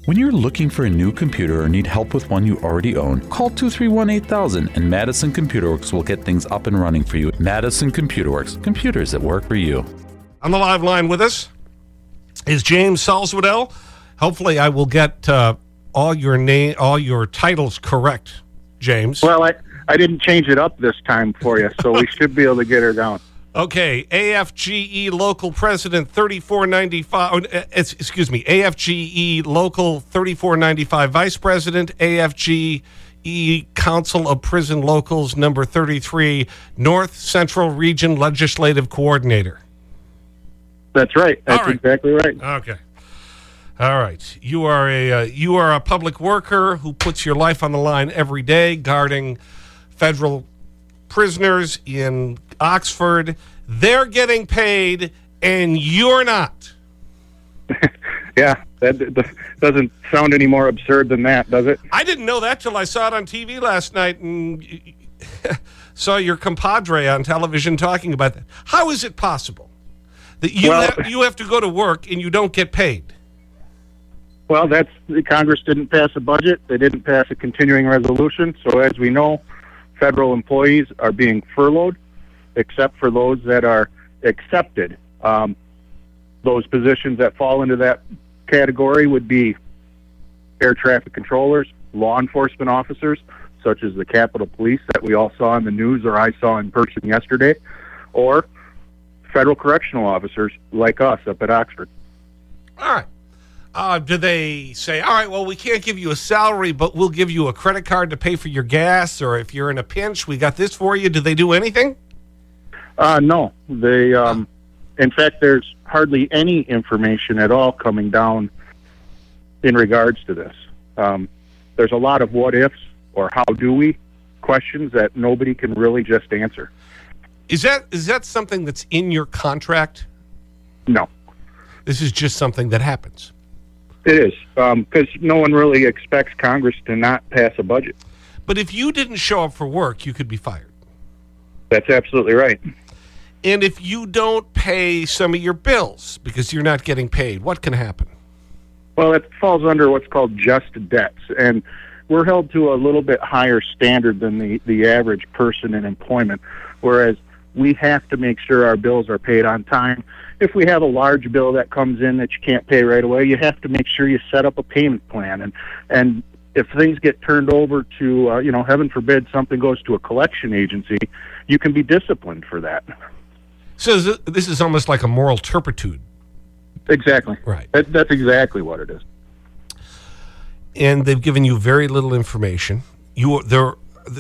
When you're looking for a new computer or need help with one you already own, call 231-8000 and Madison Computer Works will get things up and running for you. Madison Computer Works, computers that work for you. On the live line with us is James Salzwedel. Hopefully I will get all your titles correct, James. Well, I didn't change it up this time for you, so we should be able to get her down. Okay, AFGE Local President 3495, excuse me, AFGE Local 3495 Vice President, AFGE Council of Prison Locals number 33, North Central Region Legislative Coordinator. That's right. That's exactly right. Okay. All right. You are a public worker who puts your life on the line every day guarding federal prisoners in Oxford. They're getting paid and you're not. Yeah, that doesn't sound any more absurd than that, does it? I didn't know that till I saw it on TV last night and saw your compadre on television talking about that. How is it possible that you have to go to work and you don't get paid? Well, Congress didn't pass a budget. They didn't pass a continuing resolution. So as we know, federal employees are being furloughed, except for those that are accepted. Those positions that fall into that category would be air traffic controllers, law enforcement officers, such as the Capitol Police that we all saw in the news or I saw in person yesterday, or federal correctional officers like us up at Oxford. All right. Do they say, all right, well, we can't give you a salary, but we'll give you a credit card to pay for your gas, or if you're in a pinch, we got this for you? Do they do anything? No. They, in fact, there's hardly any information at all coming down in regards to this. There's a lot of what ifs or how do we questions that nobody can really just answer. Is that something that's in your contract? No. This is just something that happens. It is, because no one really expects Congress to not pass a budget. But if you didn't show up for work, you could be fired. That's absolutely right. And if you don't pay some of your bills because you're not getting paid, what can happen? Well, it falls under what's called just debts, and we're held to a little bit higher standard than the average person in employment, whereas we have to make sure our bills are paid on time. If we have a large bill that comes in that you can't pay right away, you have to make sure you set up a payment plan. And if things get turned over to, heaven forbid, something goes to a collection agency, you can be disciplined for that. So this is almost like a moral turpitude. Exactly. Right. That's exactly what it is. And they've given you very little information. The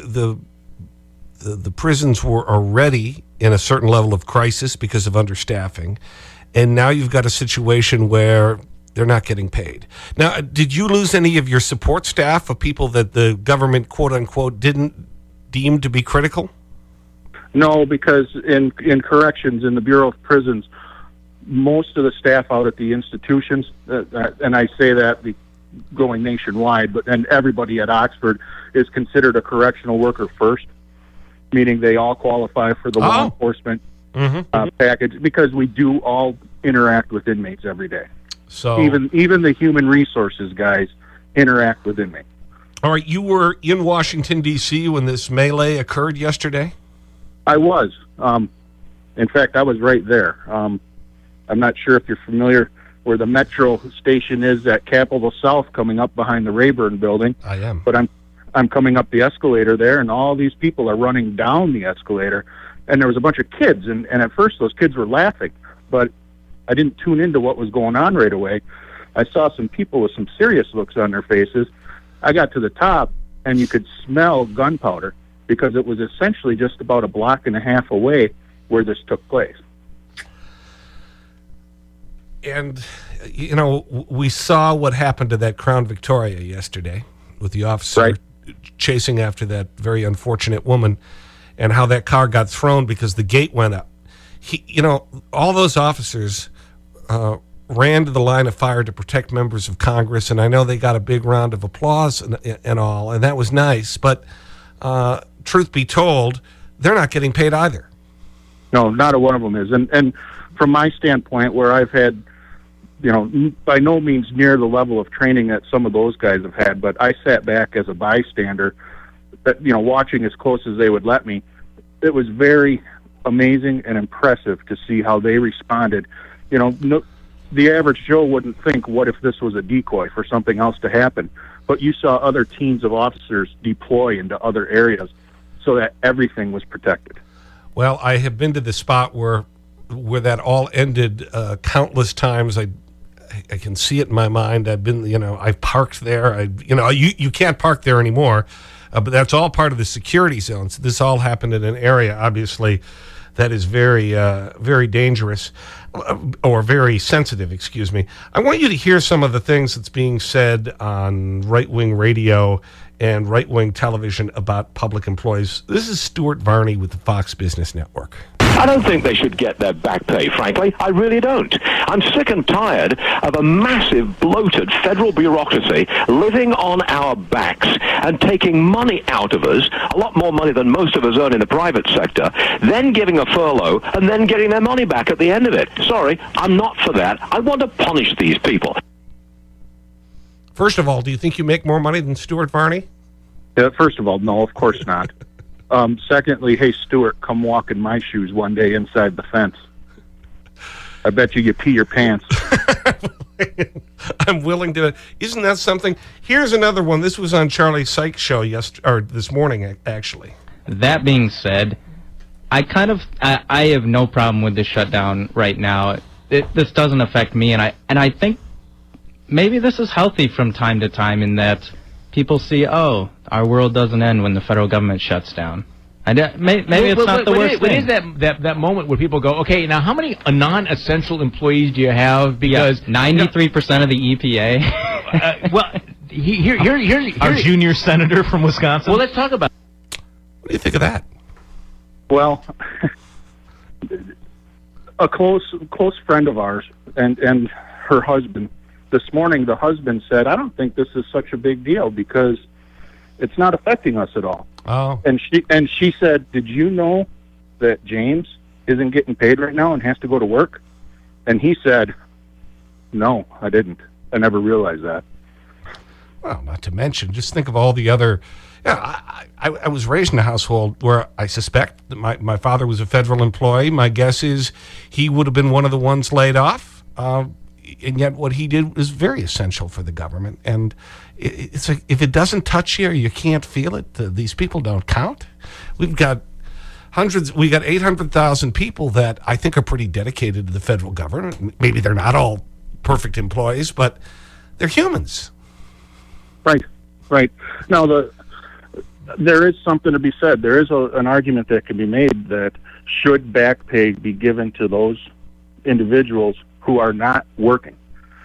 prisons were already in a certain level of crisis because of understaffing. And now you've got a situation where they're not getting paid. Now, did you lose any of your support staff of people that the government, quote unquote, didn't deem to be critical? No, because in corrections, in the Bureau of Prisons, most of the staff out at the institutions, and I say that going nationwide, but then everybody at Oxford is considered a correctional worker first, meaning they all qualify for the law enforcement package, because we do all interact with inmates every day. So even the human resources guys interact with inmates. All right, you were in Washington, D.C. when this melee occurred yesterday? I was. In fact, I was right there. I'm not sure if you're familiar where the metro station is at Capitol South, coming up behind the Rayburn building. I am. But I'm coming up the escalator there, and all these people are running down the escalator, and there was a bunch of kids, and at first those kids were laughing, but I didn't tune into what was going on right away. I saw some people with some serious looks on their faces. I got to the top, and you could smell gunpowder, because it was essentially just about a block and a half away where this took place. And, we saw what happened to that Crown Victoria yesterday with the officer chasing after that very unfortunate woman, and how that car got thrown because the gate went up. All those officers ran to the line of fire to protect members of Congress, and I know they got a big round of applause and all, and that was nice, but truth be told, they're not getting paid either. No, not a one of them is. And from my standpoint, where I've had by no means near the level of training that some of those guys have had, but I sat back as a bystander, watching as close as they would let me. It was very amazing and impressive to see how they responded. The average Joe wouldn't think, what if this was a decoy for something else to happen? But you saw other teams of officers deploy into other areas so that everything was protected. Well, I have been to the spot where that all ended countless times. I can see it in my mind. I've been, I've parked there. You can't park there anymore, but that's all part of the security zones. This all happened in an area, obviously, that is very, very dangerous, or very sensitive, excuse me. I want you to hear some of the things that's being said on right-wing radio and right-wing television about public employees. This is Stuart Varney with the Fox Business Network. I don't think they should get their back pay, frankly. I really don't. I'm sick and tired of a massive, bloated federal bureaucracy living on our backs and taking money out of us, a lot more money than most of us earn in the private sector, then giving a furlough and then getting their money back at the end of it. Sorry, I'm not for that. I want to punish these people. First of all, do you think you make more money than Stuart Varney? First of all, no, of course not. Secondly, hey, Stuart, come walk in my shoes one day inside the fence. I bet you pee your pants. I'm willing to. Isn't that something? Here's another one. This was on Charlie Sykes' show this morning, actually. That being said, I have no problem with this shutdown right now. This doesn't affect me, and I think maybe this is healthy from time to time in that people see, oh, our world doesn't end when the federal government shuts down. Maybe it's not the worst thing. It is that moment where people go, okay, now how many non-essential employees do you have? Because 93% of the EPA. Well, here's our junior senator from Wisconsin. Well, let's talk about. What do you think of that? Well, a close friend of ours and her husband. This morning, the husband said, I don't think this is such a big deal because it's not affecting us at all. Oh. And she said, did you know that James isn't getting paid right now and has to go to work? And he said, no, I didn't. I never realized that. Well, not to mention, just think of all the other... I was raised in a household where I suspect that my father was a federal employee. My guess is he would have been one of the ones laid off. And yet what he did was very essential for the government. And it's like, if it doesn't touch you or you can't feel it, these people don't count. We've got 800,000 people that I think are pretty dedicated to the federal government. Maybe they're not all perfect employees, but they're humans. Right. Now, there is something to be said. There is an argument that can be made that should back pay be given to those individuals who are not working.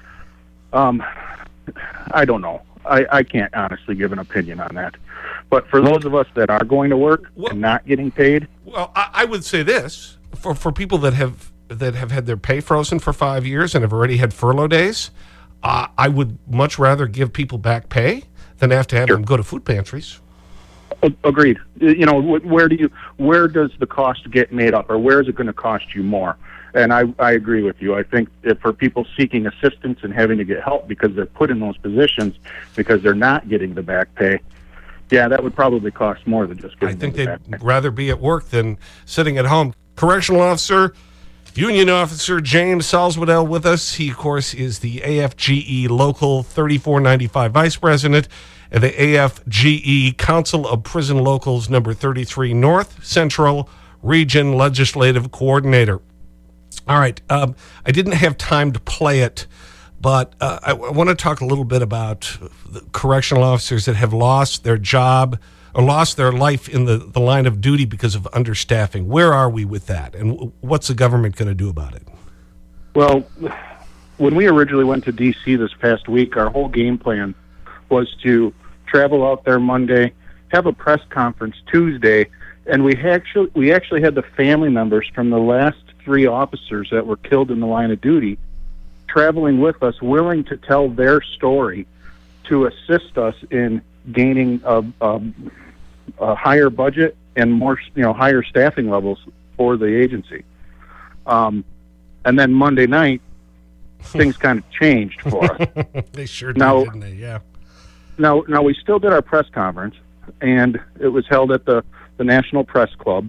I don't know. I can't honestly give an opinion on that. But for those of us that are going to work and not getting paid... Well, I would say this. For people that have had their pay frozen for 5 years and have already had furlough days, I would much rather give people back pay than have to have them go to food pantries. Agreed. Where does the cost get made up, or where is it going to cost you more? And I agree with you. I think if for people seeking assistance and having to get help because they're put in those positions because they're not getting the back pay, yeah, that would probably cost more than just getting I think they'd rather be at work than sitting at home. Correctional officer, Union Officer James Salzwedel with us. He, of course, is the AFGE Local 3495 Vice President and the AFGE Council of Prison Locals number 33 North Central Region Legislative Coordinator. All right. I didn't have time to play it, but I want to talk a little bit about the correctional officers that have lost their job or lost their life in the line of duty because of understaffing. Where are we with that, and what's the government going to do about it? Well, when we originally went to D.C. this past week, our whole game plan was to travel out there Monday, have a press conference Tuesday, and we actually had the family members from the last 3 officers that were killed in the line of duty traveling with us, willing to tell their story to assist us in gaining a higher budget and more, higher staffing levels for the agency. And then Monday night, things kind of changed for us. They sure did, Now- didn't they? Yeah. Now we still did our press conference, and it was held at the National Press Club.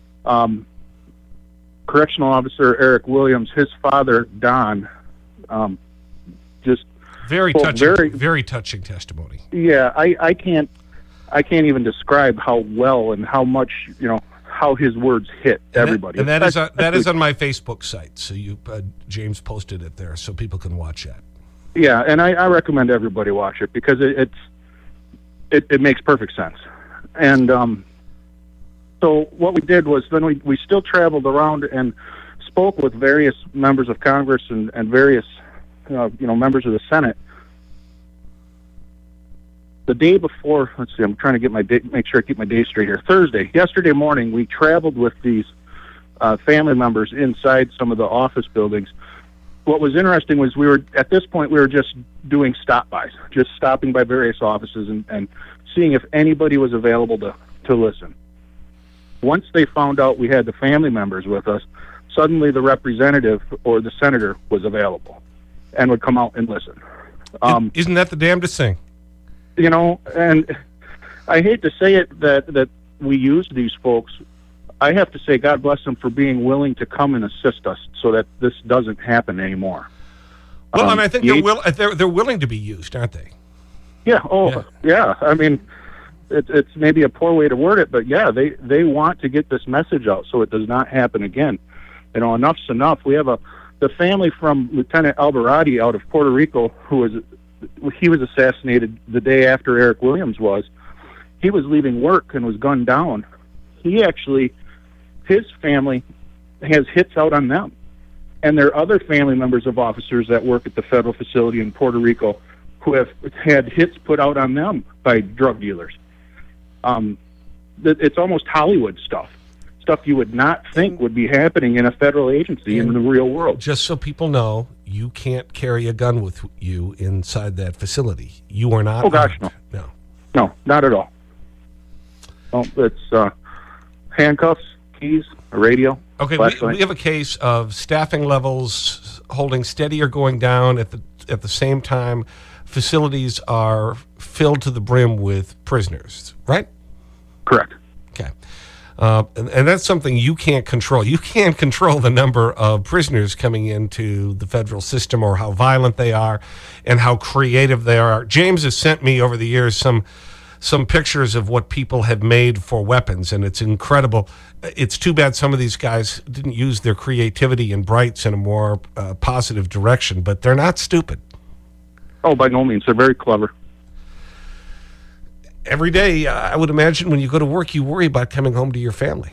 Correctional Officer Eric Williams, his father, Don, just Very Well, touching, very- very touching testimony. yeah, I can't even describe how well and how much, how his words hit everybody. And that is on my Facebook site. So James posted it there so people can watch that. Yeah, and I recommend everybody watch it because it makes perfect sense. And so what we did was then we still traveled around and spoke with various members of Congress and various members of the Senate. The day before, let's see, I'm trying to get make sure I keep my days straight here. Yesterday morning, we traveled with these family members inside some of the office buildings. What was interesting was at this point we were just doing stop-bys, just stopping by various offices and seeing if anybody was available to listen. Once they found out we had the family members with us, suddenly the representative or the senator was available and would come out and listen. Isn't that the damnedest thing? And I hate to say it that we used these folks. I have to say God bless them for being willing to come and assist us so that this doesn't happen anymore. Well, and I think they're willing to be used, aren't they? Yeah. Oh, yeah. I mean, it's maybe a poor way to word it, but yeah, they want to get this message out so it does not happen again. Enough's enough. We have the family from Lieutenant Alvarado out of Puerto Rico he was assassinated the day after Eric Williams was. He was leaving work and was gunned down. His family has hits out on them. And there are other family members of officers that work at the federal facility in Puerto Rico who have had hits put out on them by drug dealers. It's almost Hollywood stuff you would not think would be happening in a federal agency in the real world. Just so people know, you can't carry a gun with you inside that facility. You are not. Oh, gosh, armed. no. No, not at all. Well, it's handcuffs, keys, a radio. Okay, we have a case of staffing levels holding steady or going down at the same time. Facilities are filled to the brim with prisoners, right? Correct. Okay. And that's something you can't control. You can't control the number of prisoners coming into the federal system or how violent they are and how creative they are. James has sent me over the years some pictures of what people have made for weapons, and it's incredible. It's too bad some of these guys didn't use their creativity and brights in a more positive direction, but they're not stupid. Oh, by no means. They're very clever. Every day, I would imagine when you go to work, you worry about coming home to your family.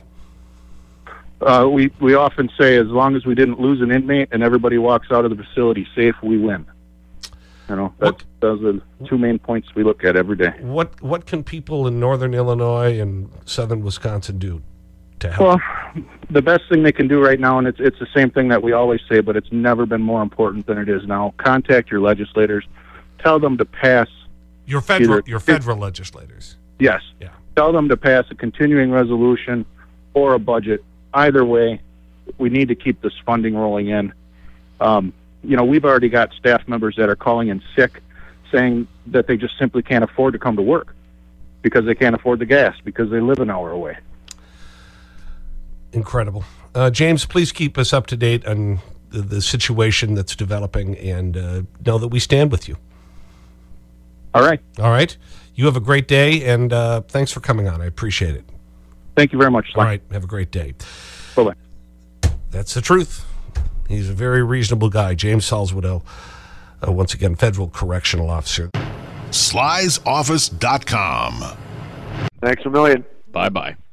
We often say as long as we didn't lose an inmate and everybody walks out of the facility safe, we win. Those are the two main points we look at every day. What can people in northern Illinois and southern Wisconsin do to help? Well, the best thing they can do right now, and it's the same thing that we always say, but it's never been more important than it is now. Contact your legislators. Tell them to pass. Your federal legislators. Yes. Yeah. Tell them to pass a continuing resolution or a budget. Either way, we need to keep this funding rolling in. We've already got staff members that are calling in sick, saying that they just simply can't afford to come to work because they can't afford the gas because they live an hour away. Incredible. James, please keep us up to date on the situation that's developing and know that we stand with you. All right. All right. You have a great day, and thanks for coming on. I appreciate it. Thank you very much, Sly. All right. Have a great day. Bye-bye. That's the truth. He's a very reasonable guy. James Salzweedl, once again, federal correctional officer. Sly'sOffice.com. Thanks a million. Bye-bye.